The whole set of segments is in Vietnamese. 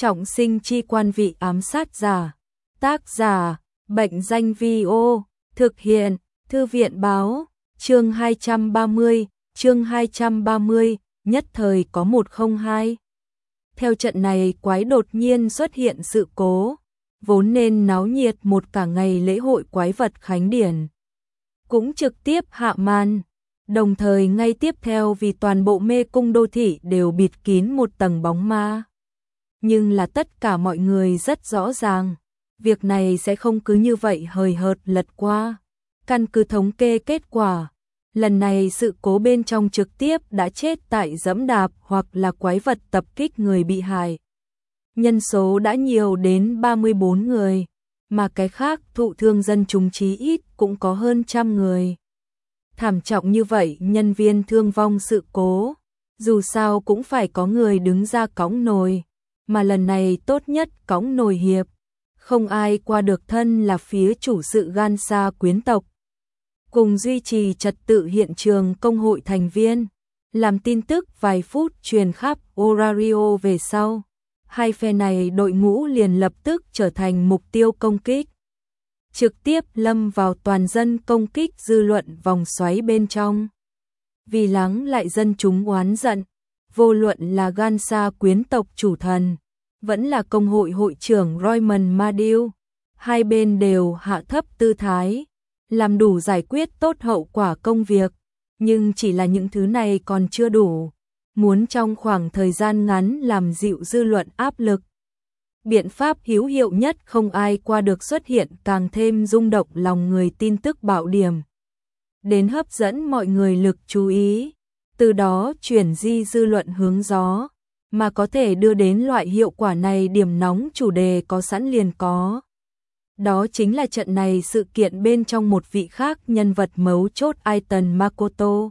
Trọng sinh chi quan vị ám sát giả. Tác giả, Bệnh danh Vi-ô, thực hiện, Thư viện báo, chương 230, nhất thời có 102. Theo trận này quái đột nhiên xuất hiện sự cố, vốn nên náo nhiệt một cả ngày lễ hội quái vật Khánh Điển. Cũng trực tiếp hạ màn, đồng thời ngay tiếp theo vì toàn bộ mê cung đô thị đều bịt kín một tầng bóng ma. Nhưng là tất cả mọi người rất rõ ràng, việc này sẽ không cứ như vậy hời hợt lật qua. Căn cứ thống kê kết quả, lần này sự cố bên trong trực tiếp đã chết tại dẫm đạp hoặc là quái vật tập kích người bị hại. Nhân số đã nhiều đến 34 người, mà cái khác thụ thương dân chúng chí ít cũng có hơn 100 người. Thảm trọng như vậy nhân viên thương vong sự cố, dù sao cũng phải có người đứng ra cõng nồi, mà lần này tốt nhất cõng nồi hiệp. Không ai qua được thân là phía chủ sự Gan Sa quyến tộc. Cùng duy trì trật tự hiện trường công hội thành viên, làm tin tức vài phút truyền khắp Orario về sau. Hai phe này đội ngũ liền lập tức trở thành mục tiêu công kích. Trực tiếp lâm vào toàn dân công kích dư luận vòng xoáy bên trong. Vì lắng lại dân chúng oán giận, vô luận là Gan Sa quyến tộc chủ thần, vẫn là công hội hội trưởng Royman Madiu, hai bên đều hạ thấp tư thái, làm đủ giải quyết tốt hậu quả công việc, nhưng chỉ là những thứ này còn chưa đủ, muốn trong khoảng thời gian ngắn làm dịu dư luận áp lực. Biện pháp hữu hiệu nhất không ai qua được xuất hiện càng thêm rung động lòng người tin tức bạo điểm, đến hấp dẫn mọi người lực chú ý, từ đó chuyển di dư luận hướng gió, mà có thể đưa đến loại hiệu quả này điểm nóng chủ đề có sẵn liền có. Đó chính là trận này sự kiện bên trong một vị khác nhân vật mấu chốt Aiton Makoto.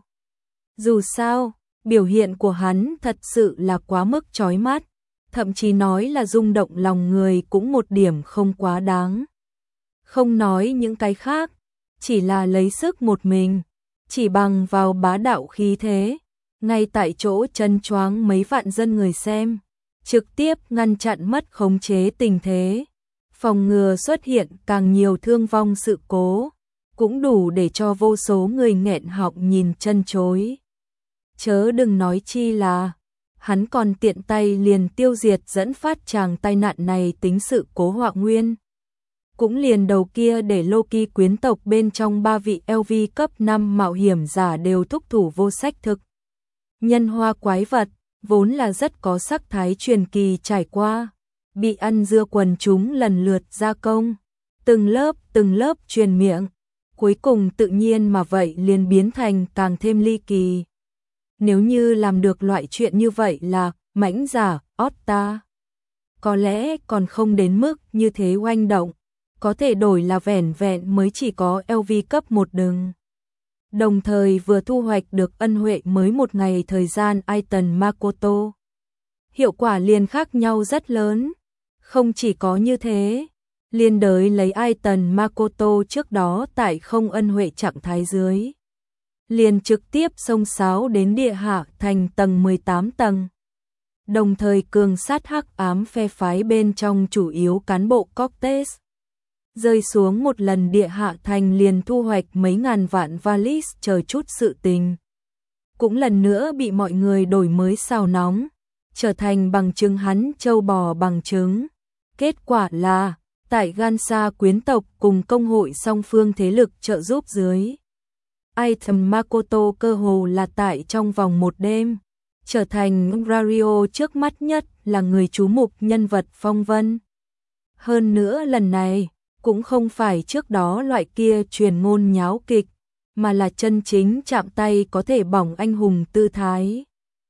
Dù sao, biểu hiện của hắn thật sự là quá mức chói mắt, thậm chí nói là rung động lòng người cũng một điểm không quá đáng. Không nói những cái khác, chỉ là lấy sức một mình, chỉ bằng vào bá đạo khí thế, ngay tại chỗ chân choáng mấy vạn dân người xem, trực tiếp ngăn chặn mất khống chế tình thế, phòng ngừa xuất hiện càng nhiều thương vong sự cố, cũng đủ để cho vô số người nghẹn họng nhìn chân chối. Chớ đừng nói chi là, hắn còn tiện tay liền tiêu diệt dẫn phát tràng tai nạn này tính sự cố họa nguyên. Cũng liền đầu kia để Loki quyến tộc bên trong 3 vị LV cấp 5 mạo hiểm giả đều thúc thủ vô sách thực. Nhân hoa quái vật, vốn là rất có sắc thái truyền kỳ trải qua, bị ăn dưa quần chúng lần lượt gia công, từng lớp truyền miệng, cuối cùng tự nhiên mà vậy liền biến thành càng thêm ly kỳ. Nếu như làm được loại chuyện như vậy là mãnh giả, Otta, có lẽ còn không đến mức như thế oanh động, có thể đổi là vẻn vẹn mới chỉ có LV cấp 1 đừng. Đồng thời vừa thu hoạch được ân huệ mới một ngày thời gian Aiton Makoto. Hiệu quả liền khác nhau rất lớn. Không chỉ có như thế, liên đới lấy Aiton Makoto trước đó tại không ân huệ trạng thái dưới, liền trực tiếp xông xáo đến địa hạ thành tầng 18 tầng. Đồng thời cường sát hắc ám phe phái bên trong chủ yếu cán bộ Cortes. Rơi xuống một lần địa hạ thành liền thu hoạch mấy ngàn vạn valis chờ chút sự tình. Cũng lần nữa bị mọi người đổi mới xào nóng, trở thành bằng chứng hắn châu bò bằng chứng. Kết quả là, tại Gan Sa quyến tộc cùng công hội song phương thế lực trợ giúp dưới, Aiton Makoto cơ hồ là tại trong vòng một đêm, trở thành Orario trước mắt nhất là người chú mục nhân vật phong vân. Hơn nữa lần này, cũng không phải trước đó loại kia truyền ngôn nháo kịch, mà là chân chính chạm tay có thể bỏng anh hùng tư thái.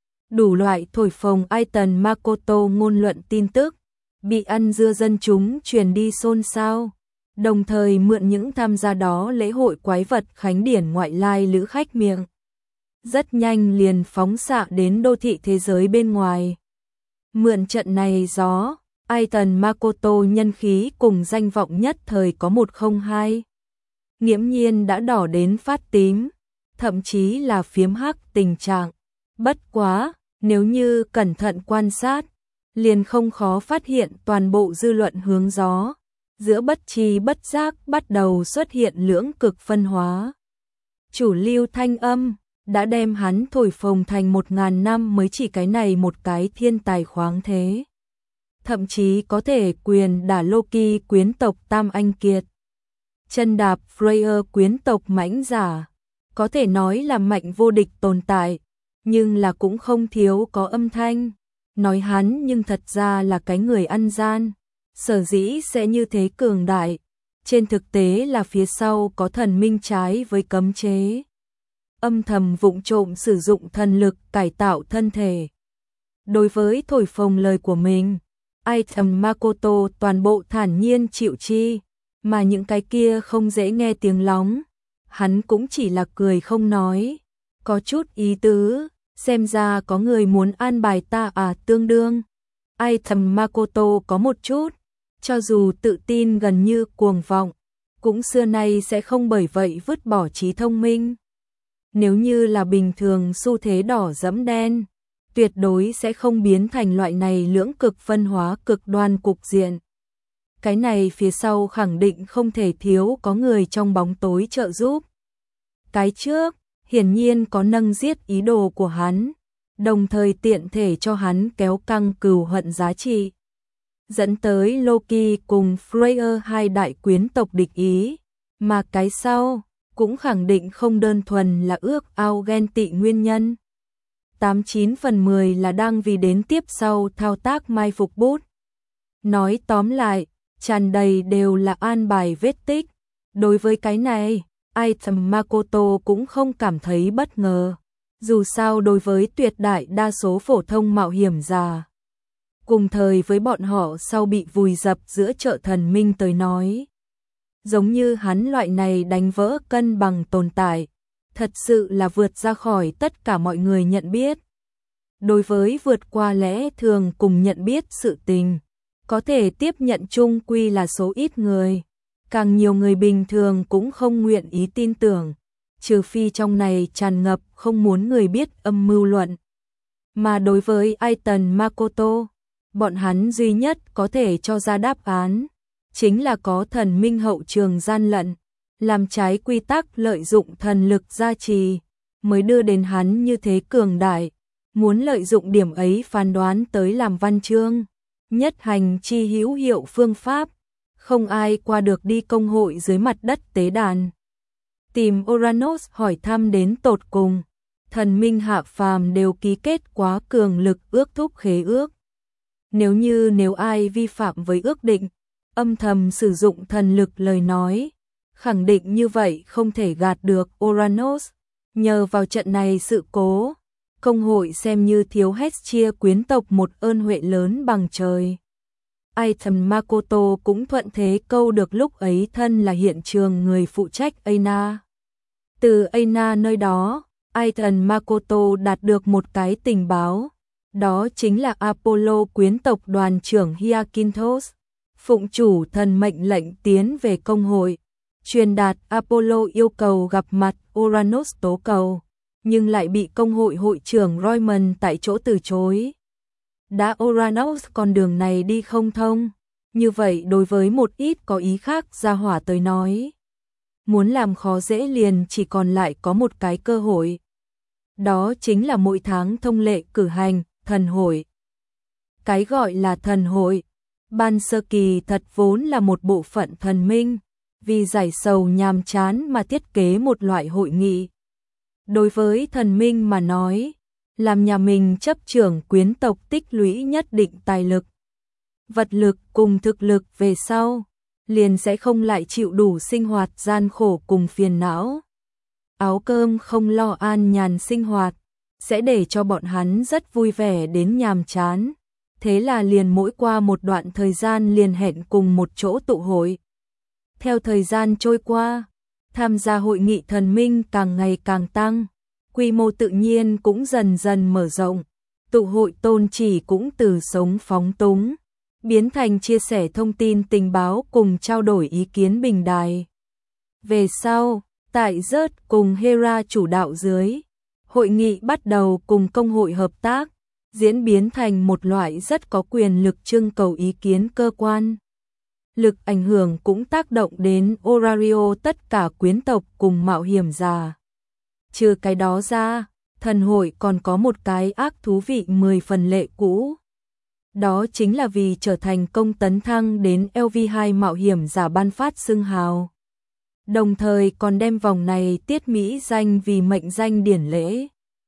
Đủ loại thổi phồng Aiton Makoto ngôn luận tin tức, bị ăn dưa dân chúng truyền đi xôn xao, đồng thời mượn những tham gia đó lễ hội quái vật Khánh Điển ngoại lai lữ khách miệng. Rất nhanh liền phóng xạ đến đô thị thế giới bên ngoài. Mượn trận này gió, Aiton Makoto nhân khí cùng danh vọng nhất thời có 102. Nghiễm nhiên đã đỏ đến phát tím, thậm chí là phiếm hắc tình trạng. Bất quá, nếu như cẩn thận quan sát, liền không khó phát hiện toàn bộ dư luận hướng gió, giữa bất tri bất giác bắt đầu xuất hiện lưỡng cực phân hóa. Chủ lưu thanh âm đã đem hắn thổi phồng thành 1000 năm mới chỉ cái này một cái thiên tài khoáng thế. Thậm chí có thể quyền đả Loki quyến tộc Tam Anh Kiệt, chân đạp Freyr quyến tộc mãnh giả, có thể nói là mạnh vô địch tồn tại, nhưng là cũng không thiếu có âm thanh nói hắn nhưng thật ra là cái người ăn gian, sở dĩ sẽ như thế cường đại, trên thực tế là phía sau có thần minh trái với cấm chế, âm thầm vụng trộm sử dụng thần lực cải tạo thân thể. Đối với thổi phồng lời của mình, Item Makoto toàn bộ thản nhiên chịu chi, mà những cái kia không dễ nghe tiếng lóng, hắn cũng chỉ là cười không nói, có chút ý tứ, xem ra có người muốn an bài ta à. Tương đương Item Makoto có một chút, cho dù tự tin gần như cuồng vọng, cũng xưa nay sẽ không bởi vậy vứt bỏ trí thông minh. Nếu như là bình thường xu thế đỏ dẫm đen, tuyệt đối sẽ không biến thành loại này lưỡng cực phân hóa cực đoan cục diện. Cái này phía sau khẳng định không thể thiếu có người trong bóng tối trợ giúp. Cái trước, hiển nhiên có nâng giết ý đồ của hắn, đồng thời tiện thể cho hắn kéo căng cừu hận giá trị, dẫn tới Loki cùng Freyr hai đại quyến tộc địch ý, mà cái sau cũng khẳng định không đơn thuần là ước ao ghen tị nguyên nhân. 89 phần 10 là đang vì đến tiếp sau thao tác mai phục bút. Nói tóm lại, tràn đầy đều là an bài vết tích. Đối với cái này, Item Makoto cũng không cảm thấy bất ngờ. Dù sao đối với tuyệt đại đa số phổ thông mạo hiểm giả, cùng thời với bọn họ sau bị vùi dập giữa chợ thần minh tới nói, giống như hắn loại này đánh vỡ cân bằng tồn tại, thật sự là vượt ra khỏi tất cả mọi người nhận biết. Đối với vượt qua lẽ thường cùng nhận biết sự tình, có thể tiếp nhận chung quy là số ít người, càng nhiều người bình thường cũng không nguyện ý tin tưởng, trừ phi trong này tràn ngập không muốn người biết âm mưu luận. Mà đối với Item Makoto, bọn hắn duy nhất có thể cho ra đáp án, chính là có thần minh hậu trường gian lận, làm trái quy tắc lợi dụng thần lực gia trì, mới đưa đến hắn như thế cường đại, muốn lợi dụng điểm ấy phán đoán tới làm văn chương, nhất hành chi hữu hiệu phương pháp, không ai qua được đi công hội dưới mặt đất tế đàn. Tìm Uranus hỏi thăm đến tột cùng, thần minh hạ phàm đều ký kết quá cường lực ước thúc khế ước. Nếu ai vi phạm với ước định, âm thầm sử dụng thần lực lời nói, khẳng định như vậy không thể gạt được Uranus. Nhờ vào trận này sự cố, công hội xem như thiếu hết chia quyến tộc một ơn huệ lớn bằng trời. Item Makoto cũng thuận thế câu được lúc ấy thân là hiện trường người phụ trách Aina. Từ Aina nơi đó, Item Makoto đạt được một cái tình báo, đó chính là Apollo quyến tộc đoàn trưởng Hyakinthos, phụng chủ thần mệnh lệnh tiến về công hội, truyền đạt Apollo yêu cầu gặp mặt Uranus tố cầu, nhưng lại bị công hội hội trưởng Royman tại chỗ từ chối. Đã Uranus con đường này đi không thông, như vậy đối với một ít có ý khác gia hỏa tới nói, muốn làm khó dễ liền chỉ còn lại có một cái cơ hội. Đó chính là mỗi tháng thông lệ cử hành thần hội. Cái gọi là thần hội, ban sơ kỳ thật vốn là một bộ phận thần minh, vì giải sầu nhàm chán mà thiết kế một loại hội nghị. Đối với thần minh mà nói, làm nhà mình chấp trưởng quyến tộc tích lũy nhất định tài lực, vật lực cùng thực lực về sau, liền sẽ không lại chịu đủ sinh hoạt gian khổ cùng phiền não. Áo cơm không lo an nhàn sinh hoạt, sẽ để cho bọn hắn rất vui vẻ đến nhàm chán. Thế là liền mỗi qua một đoạn thời gian liền hẹn cùng một chỗ tụ hội. Theo thời gian trôi qua, tham gia hội nghị thần minh càng ngày càng tăng, quy mô tự nhiên cũng dần dần mở rộng, tụ hội tôn chỉ cũng từ sống phóng túng, biến thành chia sẻ thông tin tình báo cùng trao đổi ý kiến bình đài. Về sau, tại Zeus cùng Hera chủ đạo dưới, hội nghị bắt đầu cùng công hội hợp tác, diễn biến thành một loại rất có quyền lực trưng cầu ý kiến cơ quan. Lực ảnh hưởng cũng tác động đến Orario tất cả quyến tộc cùng mạo hiểm giả. Trừ cái đó ra, thần hội còn có một cái ác thú vị 10 phần lệ cũ. Đó chính là vì trở thành công tấn thăng đến LV2 mạo hiểm giả ban phát xưng hào. Đồng thời còn đem vòng này tiết mỹ danh vì mệnh danh điển lễ.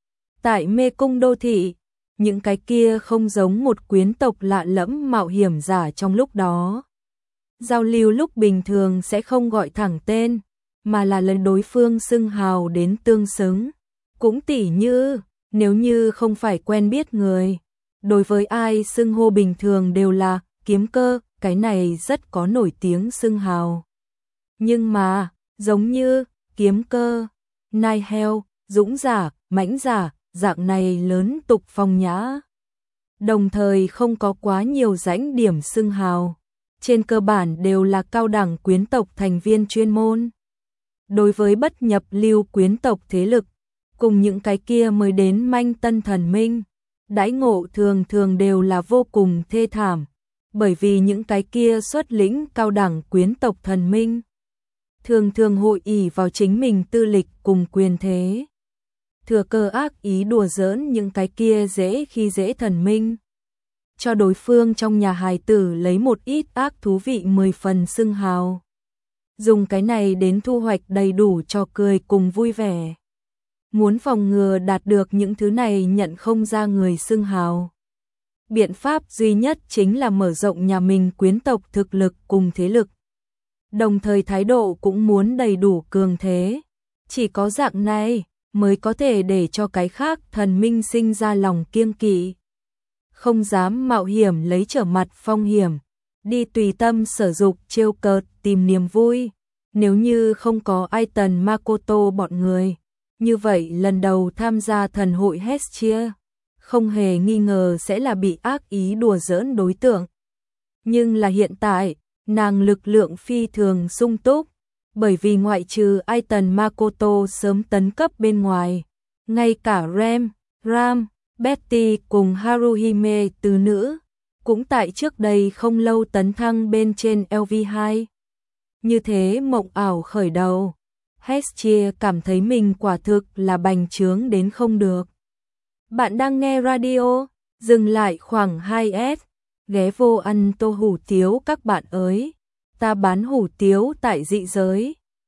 Tại mê cung đô thị, những cái kia không giống một quyến tộc lạ lẫm mạo hiểm giả trong lúc đó. Giao lưu lúc bình thường sẽ không gọi thẳng tên, mà là lần đối phương xưng hào đến tương xứng. Cũng tỉ như, nếu như không phải quen biết người, đối với ai xưng hô bình thường đều là kiếm cơ, cái này rất có nổi tiếng xưng hào. Nhưng mà, giống như kiếm cơ, nai heo, dũng giả, mãnh giả, dạng này lớn tục phong nhã. Đồng thời không có quá nhiều rãnh điểm xưng hào. Trên cơ bản đều là cao đẳng quyến tộc thành viên chuyên môn. Đối với bất nhập lưu quyến tộc thế lực, cùng những cái kia mới đến manh tân thần minh, đãi ngộ thường thường đều là vô cùng thê thảm, bởi vì những cái kia xuất lĩnh cao đẳng quyến tộc thần minh thường thường hội ỷ vào chính mình tư lịch cùng quyền thế, thừa cơ ác ý đùa giỡn những cái kia dễ khi dễ thần minh, cho đối phương trong nhà hài tử lấy một ít ác thú vị 10 phần xưng hào. Dùng cái này đến thu hoạch đầy đủ cho cười cùng vui vẻ. Muốn phòng ngừa đạt được những thứ này nhận không ra người xưng hào. Biện pháp duy nhất chính là mở rộng nhà mình quyến tộc thực lực cùng thế lực. Đồng thời thái độ cũng muốn đầy đủ cường thế. Chỉ có dạng này mới có thể để cho cái khác thần minh sinh ra lòng kiêng kỵ. Không dám mạo hiểm lấy trở mặt phong hiểm, đi tùy tâm sở dục trêu cợt tìm niềm vui. Nếu như không có Aiton Makoto bọn người, như vậy lần đầu tham gia thần hội Hestia, không hề nghi ngờ sẽ là bị ác ý đùa giỡn đối tượng. Nhưng là hiện tại, nàng lực lượng phi thường sung túc, bởi vì ngoại trừ Aiton Makoto sớm tấn cấp bên ngoài, ngay cả Ram, Betty cùng Haruhime tứ nữ, cũng tại trước đây không lâu tấn thăng bên trên LV2. Như thế mộng ảo khởi đầu, Hestia cảm thấy mình quả thực là bành trướng đến không được. Bạn đang nghe radio, dừng lại khoảng 2S, ghé vô ăn tô hủ tiếu các bạn ơi, ta bán hủ tiếu tại dị giới.